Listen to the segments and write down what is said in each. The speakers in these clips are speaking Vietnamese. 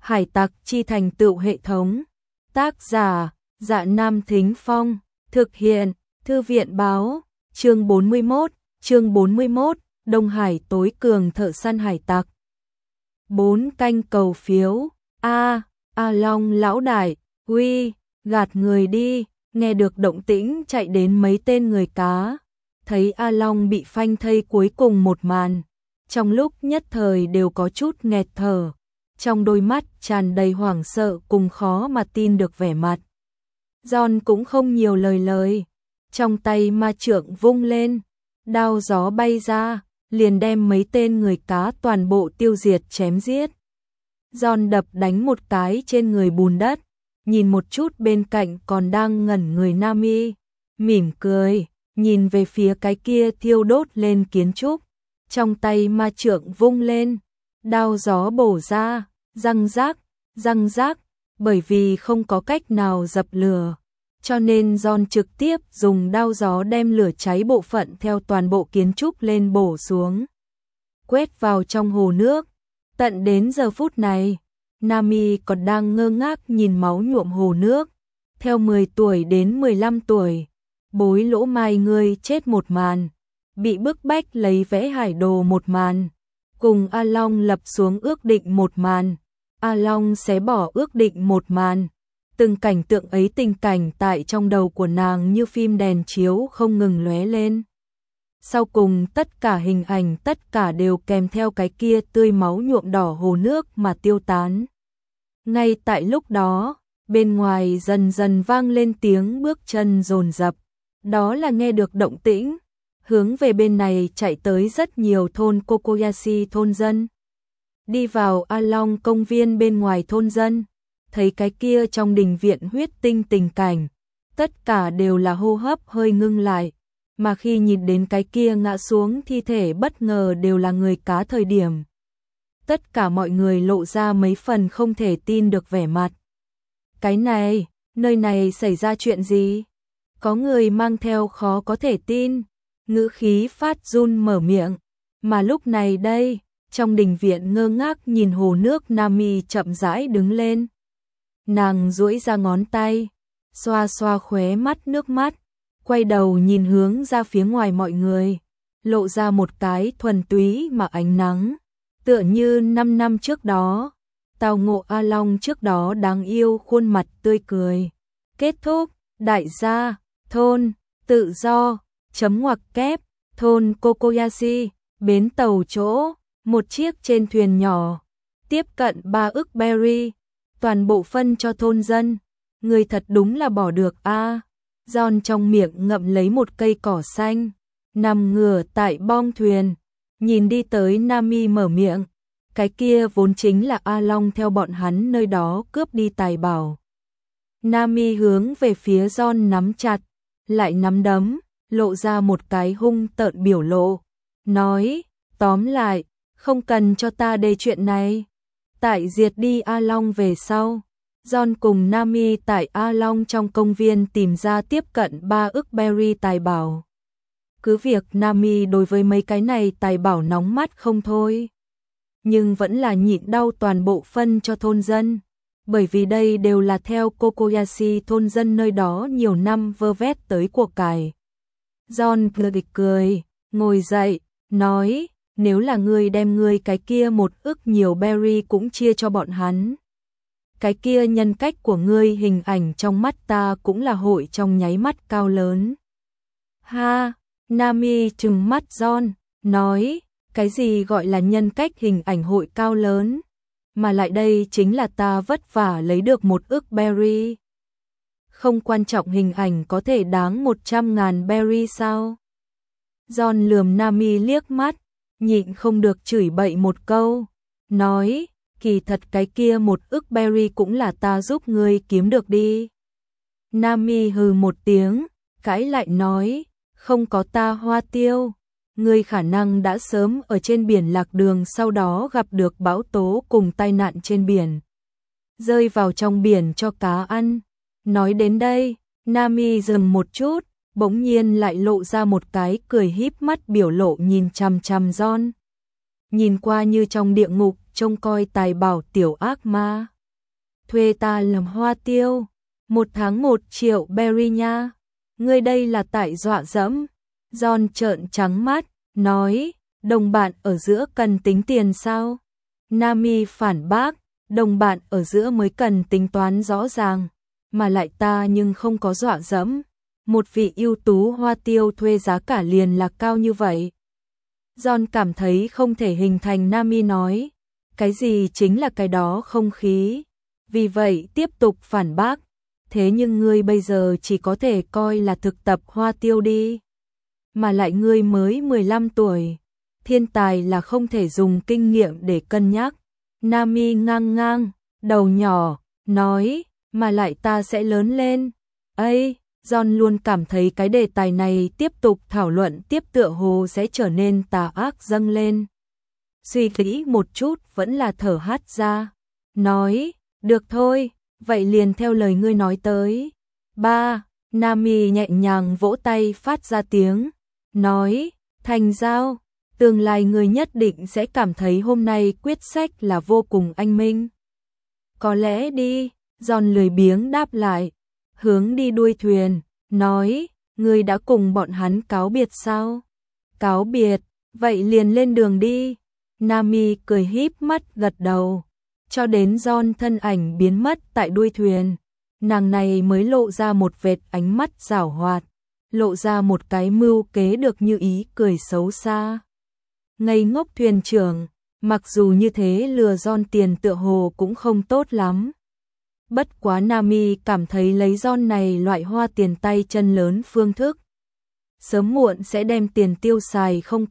Hải tặc chi thành tựu hệ thống. Tác giả: Dạ Nam Thính Phong. Thực hiện: Thư viện báo. Chương 41, Đông Hải tối cường thợ săn hải tặc. 4 canh cầu phiếu. A Long lão đại, uy, gạt người đi. Nghe được động tĩnh chạy đến mấy tên người cá. Thấy A Long bị phanh thây cuối cùng một màn. Trong lúc nhất thời đều có chút nghẹt thở. Trong đôi mắt tràn đầy hoảng sợ cùng khó mà tin được vẻ mặt. John cũng không nhiều lời. Trong tay ma trượng vung lên. Đao gió bay ra, liền đem mấy tên người cá toàn bộ tiêu diệt chém giết. John đập đánh một cái trên người bùn đất. Nhìn một chút bên cạnh còn đang ngẩn người Nami. Mỉm cười, nhìn về phía cái kia thiêu đốt lên kiến trúc. Trong tay ma trượng vung lên. Đao gió bổ ra, răng rác, bởi vì không có cách nào dập lửa. Cho nên John trực tiếp dùng đao gió đem lửa cháy bộ phận theo toàn bộ kiến trúc lên bổ xuống. Quét vào trong hồ nước. Tận đến giờ phút này, Nami còn đang ngơ ngác nhìn máu nhuộm hồ nước. Theo 10 tuổi đến 15 tuổi, bối lỗ mai ngươi chết một màn. Bị bức bách lấy vẽ hải đồ một màn. Cùng A Long lập xuống ước định một màn. A Long xé bỏ ước định một màn. Từng cảnh tượng ấy tình cảnh tại trong đầu của nàng như phim đèn chiếu không ngừng lóe lên. Sau cùng tất cả hình ảnh tất cả đều kèm theo cái kia tươi máu nhuộm đỏ hồ nước mà tiêu tán. Ngay tại lúc đó, bên ngoài dần dần vang lên tiếng bước chân dồn dập. Đó là nghe được động tĩnh. Hướng về bên này chạy tới rất nhiều thôn Kokoyashi thôn dân. Đi vào A Long công viên bên ngoài thôn dân. Thấy cái kia trong đình viện huyết tinh tình cảnh. Tất cả đều là hô hấp hơi ngưng lại. Mà khi nhìn đến cái kia ngã xuống thi thể bất ngờ đều là người cá thời điểm. Tất cả mọi người lộ ra mấy phần không thể tin được vẻ mặt. Cái này, nơi này xảy ra chuyện gì? Có người mang theo khó có thể tin. Ngữ khí phát run mở miệng. Mà lúc này đây, trong đình viện ngơ ngác nhìn hồ nước Nami chậm rãi đứng lên. Nàng duỗi ra ngón tay, xoa xoa khóe mắt nước mắt, quay đầu nhìn hướng ra phía ngoài mọi người, lộ ra một cái thuần túy mà ánh nắng, tựa như 5 năm trước đó, tao ngộ A Long trước đó đáng yêu khuôn mặt tươi cười. Kết thúc, đại gia, thôn, tự do, chấm ngoặc kép, thôn Kokoyashi, bến tàu chỗ, một chiếc trên thuyền nhỏ, tiếp cận 3 ức berry. Toàn bộ phân cho thôn dân. Người thật đúng là bỏ được a. John trong miệng ngậm lấy một cây cỏ xanh, nằm ngửa tại bong thuyền, nhìn đi tới Nami mở miệng. Cái kia vốn chính là A Long theo bọn hắn nơi đó cướp đi tài bảo. Nami hướng về phía John nắm chặt, lại nắm đấm, lộ ra một cái hung tợn biểu lộ. Nói, tóm lại, không cần cho ta đề chuyện này. Tại diệt đi A Long về sau, John cùng Nami tại A Long trong công viên tìm ra tiếp cận 3 ức berry tài bảo. Cứ việc Nami đối với mấy cái này tài bảo nóng mắt không thôi, nhưng vẫn là nhịn đau toàn bộ phân cho thôn dân, bởi vì đây đều là theo Kokoyashi thôn dân nơi đó nhiều năm vơ vét tới của cải. John cười, ngồi dậy, nói, nếu là ngươi đem ngươi cái kia 1 ức nhiều berry cũng chia cho bọn hắn. Cái kia nhân cách của ngươi hình ảnh trong mắt ta cũng là hội trong nháy mắt cao lớn. Ha, Nami trừng mắt John, nói, cái gì gọi là nhân cách hình ảnh hội cao lớn, mà lại đây chính là ta vất vả lấy được 1 ức berry. Không quan trọng hình ảnh có thể đáng 100.000 berry sao? John lườm Nami liếc mắt, nhịn không được chửi bậy một câu, nói, kỳ thật cái kia 1 ức berry cũng là ta giúp ngươi kiếm được đi. Nami hừ một tiếng, cãi lại nói, không có ta hoa tiêu, ngươi khả năng đã sớm ở trên biển lạc đường sau đó gặp được bão tố cùng tai nạn trên biển. Rơi vào trong biển cho cá ăn. Nói đến đây, Nami dừng một chút, bỗng nhiên lại lộ ra một cái cười híp mắt biểu lộ nhìn chằm chằm John. Nhìn qua như trong địa ngục trông coi tài bảo tiểu ác ma. thuê ta làm hoa tiêu, 1 tháng 1 triệu berry nha. Ngươi đây là tại dọa dẫm. John trợn trắng mắt, nói, đồng bạn ở giữa cần tính tiền sao? Nami phản bác, đồng bạn ở giữa mới cần tính toán rõ ràng, mà lại ta nhưng không có dọa dẫm. Một vị ưu tú hoa tiêu thuê giá cả liền là cao như vậy. John cảm thấy không thể hình thành. Nami nói, cái gì chính là cái đó không khí. Vì vậy tiếp tục phản bác, thế nhưng ngươi bây giờ chỉ có thể coi là thực tập hoa tiêu đi. Mà lại ngươi mới 15 tuổi, thiên tài là không thể dùng kinh nghiệm để cân nhắc. Nami ngang ngang, đầu nhỏ, nói, mà lại ta sẽ lớn lên. Ây, John luôn cảm thấy cái đề tài này tiếp tục thảo luận tiếp tựa hồ sẽ trở nên tà ác dâng lên. Suy nghĩ một chút vẫn là thở hắt ra, nói, được thôi, vậy liền theo lời ngươi nói tới. Ba, Nami nhẹ nhàng vỗ tay phát ra tiếng, nói, thành giao, tương lai ngươi nhất định sẽ cảm thấy hôm nay quyết sách là vô cùng anh minh. Có lẽ đi, John lười biếng đáp lại, hướng đi đuôi thuyền, nói, ngươi đã cùng bọn hắn cáo biệt sao? Cáo biệt, vậy liền lên đường đi. Nami cười híp mắt gật đầu, cho đến John thân ảnh biến mất tại đuôi thuyền, nàng này mới lộ ra một vệt ánh mắt giảo hoạt, lộ ra một cái mưu kế được như ý cười xấu xa. Ngây ngốc thuyền trưởng, mặc dù như thế lừa John tiền tựa hồ cũng không tốt lắm. Bất quá Nami cảm thấy lấy John này loại hoa tiền tay chân lớn phương thức, sớm muộn sẽ đem tiền tiêu xài không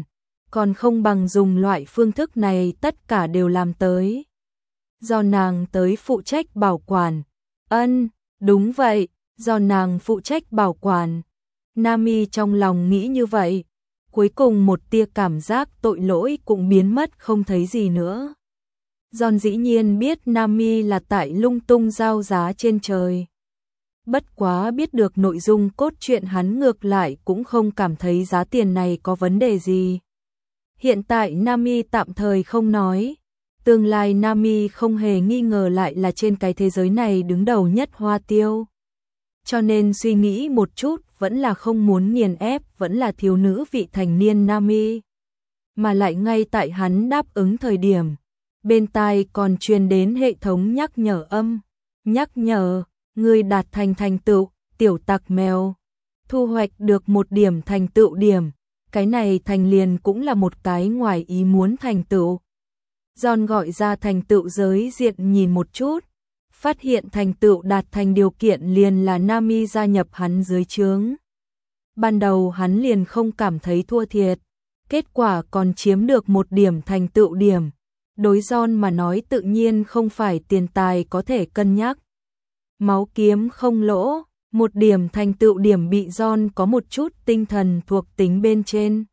còn không bằng dùng loại phương thức này tất cả đều làm tới. Do nàng tới phụ trách bảo quản. Đúng vậy, do nàng phụ trách bảo quản. Nami trong lòng nghĩ như vậy, cuối cùng một tia cảm giác tội lỗi cũng biến mất không thấy gì nữa. John dĩ nhiên biết Nami là tại lung tung giao giá trên trời. Bất quá biết được nội dung cốt truyện hắn ngược lại cũng không cảm thấy giá tiền này có vấn đề gì. Hiện tại Nami tạm thời không nói, tương lai Nami không hề nghi ngờ lại là trên cái thế giới này đứng đầu nhất hoa tiêu. Cho nên suy nghĩ một chút vẫn là không muốn nghiền ép vẫn là thiếu nữ vị thành niên Nami. Mà lại ngay tại hắn đáp ứng thời điểm, bên tai còn truyền đến hệ thống nhắc nhở âm. Nhắc nhở, người đạt thành tựu, tiểu tặc mèo. Thu hoạch được 1 điểm thành tựu điểm. Cái này thành liền cũng là một cái ngoài ý muốn thành tựu. John gọi ra thành tựu giới diện nhìn một chút, phát hiện thành tựu đạt thành điều kiện liền là Nami gia nhập hắn dưới trướng. Ban đầu hắn liền không cảm thấy thua thiệt, kết quả còn chiếm được 1 điểm thành tựu điểm. Đối John mà nói tự nhiên không phải tiền tài có thể cân nhắc. Máu kiếm không lỗ, 1 điểm thành tựu điểm bị John có một chút tinh thần thuộc tính bên trên.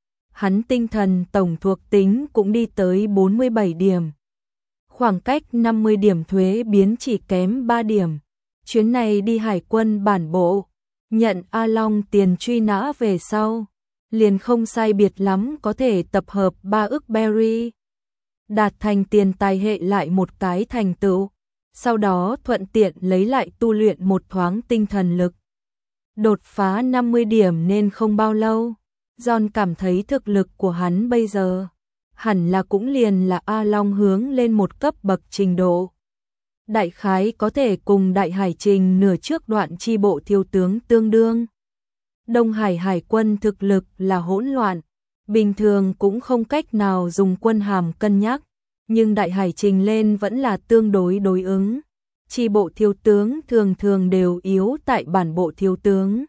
Hắn tinh thần tổng thuộc tính cũng đi tới 47 điểm. Khoảng cách 50 điểm thuế biến chỉ kém 3 điểm. Chuyến này đi hải quân bản bộ, nhận A Long tiền truy nã về sau, liền không sai biệt lắm có thể tập hợp 3 ức berry. Đạt thành tiền tài hệ lại một cái thành tựu. Sau đó thuận tiện lấy lại tu luyện một thoáng tinh thần lực. Đột phá 50 điểm nên không bao lâu, John cảm thấy thực lực của hắn bây giờ hẳn là cũng liền là A Long hướng lên một cấp bậc trình độ. Đại khái có thể cùng Đại Hải Trình nửa trước đoạn chi bộ thiếu tướng tương đương. Đông Hải Hải quân thực lực là hỗn loạn, bình thường cũng không cách nào dùng quân hàm cân nhắc, nhưng Đại Hải Trình lên vẫn là tương đối đối ứng. Chi bộ thiếu tướng thường thường đều yếu tại bản bộ thiếu tướng.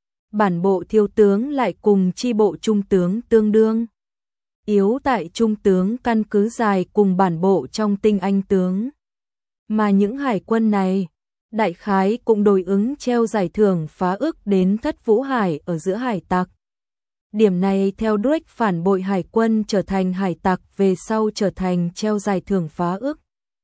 Bản bộ thiếu tướng lại cùng chi bộ trung tướng tương đương. Yếu tại trung tướng căn cứ dài cùng bản bộ trong tinh anh tướng. Mà những hải quân này, đại khái cũng đối ứng treo giải thưởng phá ức đến Thất Vũ Hải ở giữa hải tặc. Điểm này theo Drake phản bội hải quân trở thành hải tặc về sau trở thành treo giải thưởng phá ức.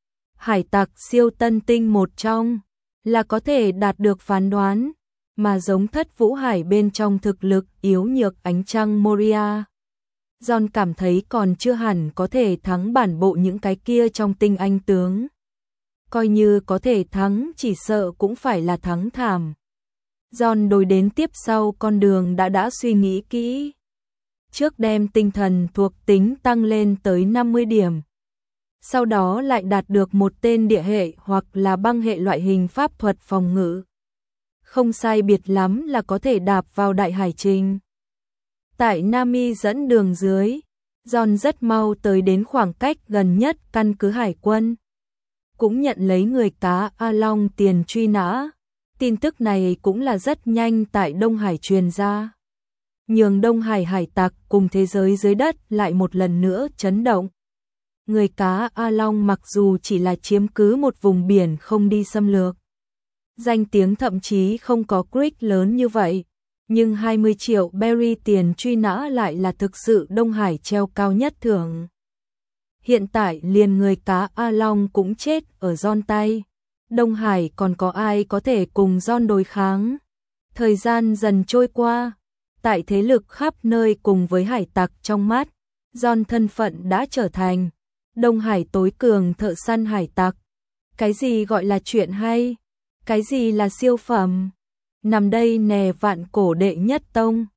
Hải tặc siêu tân tinh một trong là có thể đạt được phán đoán, mà giống Thất Vũ Hải bên trong thực lực yếu nhược ánh trăng Moria. John cảm thấy còn chưa hẳn có thể thắng bản bộ những cái kia trong tinh anh tướng. coi như có thể thắng chỉ sợ cũng phải là thắng thảm. John đối đến tiếp sau con đường đã suy nghĩ kỹ. Trước đem tinh thần thuộc tính tăng lên tới 50 điểm. Sau đó lại đạt được một tên địa hệ hoặc là băng hệ loại hình pháp thuật phòng ngự. Không sai biệt lắm là có thể đạp vào đại hải trình. Tại Nami dẫn đường dưới, John rất mau tới đến khoảng cách gần nhất căn cứ hải quân. Cũng nhận lấy người cá A Long tiền truy nã. Tin tức này cũng là rất nhanh tại Đông Hải truyền ra. Nhường Đông Hải hải tặc cùng thế giới dưới đất lại một lần nữa chấn động. Người cá A Long mặc dù chỉ là chiếm cứ một vùng biển không đi xâm lược. Danh tiếng thậm chí không có Creek lớn như vậy. Nhưng 20 triệu berry tiền truy nã lại là thực sự Đông Hải treo cao nhất thưởng. Hiện tại liền người cá A Long cũng chết ở John tay. Đông Hải còn có ai có thể cùng John đối kháng. Thời gian dần trôi qua. Tại thế lực khắp nơi cùng với hải tặc trong mắt, John thân phận đã trở thành Đông Hải tối cường thợ săn hải tặc. Cái gì gọi là chuyện hay? Cái gì là siêu phẩm? Nằm đây nè vạn cổ đệ nhất tông.